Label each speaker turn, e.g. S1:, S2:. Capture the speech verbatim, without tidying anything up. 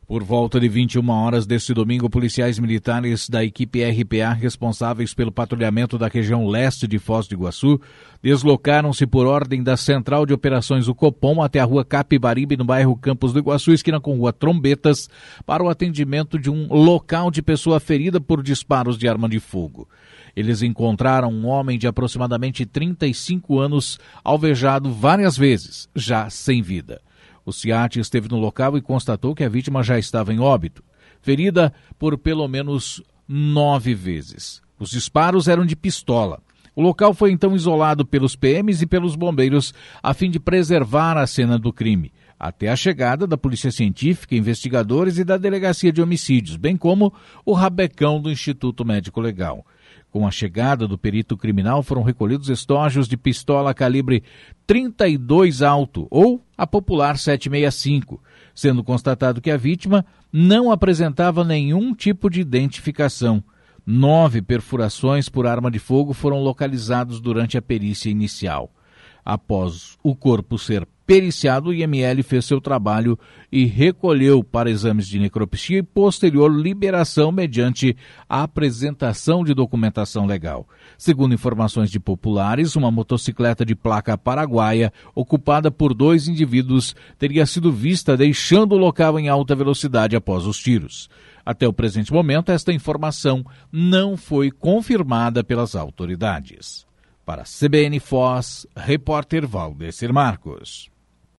S1: Por volta de vinte e uma horas deste domingo, policiais militares da equipe R P A responsáveis pelo patrulhamento da região leste de Foz do Iguaçu deslocaram-se por ordem da Central de Operações, o Copom, até a rua Capibaribe, no bairro Campos do Iguaçu, esquina com rua Trombetas, para o atendimento de um local de pessoa ferida por disparos de arma de fogo. Eles encontraram um homem de aproximadamente trinta e cinco anos, alvejado várias vezes, já sem vida. O SEAT esteve no local e constatou que a vítima já estava em óbito, ferida por pelo menos nove vezes. Os disparos eram de pistola. O local foi então isolado pelos P Ms e pelos bombeiros a fim de preservar a cena do crime, até a chegada da Polícia Científica, investigadores e da Delegacia de Homicídios, bem como o rabecão do Instituto Médico Legal. Com a chegada do perito criminal, foram recolhidos estojos de pistola calibre trinta e dois alto, ou a popular sete sessenta e cinco, sendo constatado que a vítima não apresentava nenhum tipo de identificação. Nove perfurações por arma de fogo foram localizados durante a perícia inicial. Após o corpo ser periciado, o I M L fez seu trabalho e recolheu para exames de necropsia e posterior liberação mediante a apresentação de documentação legal. Segundo informações de populares, uma motocicleta de placa paraguaia, ocupada por dois indivíduos, teria sido vista deixando o local em alta velocidade após os tiros. Até o presente momento, esta informação não foi confirmada pelas autoridades. Para a C B N Foz, repórter Valdecir Marcos.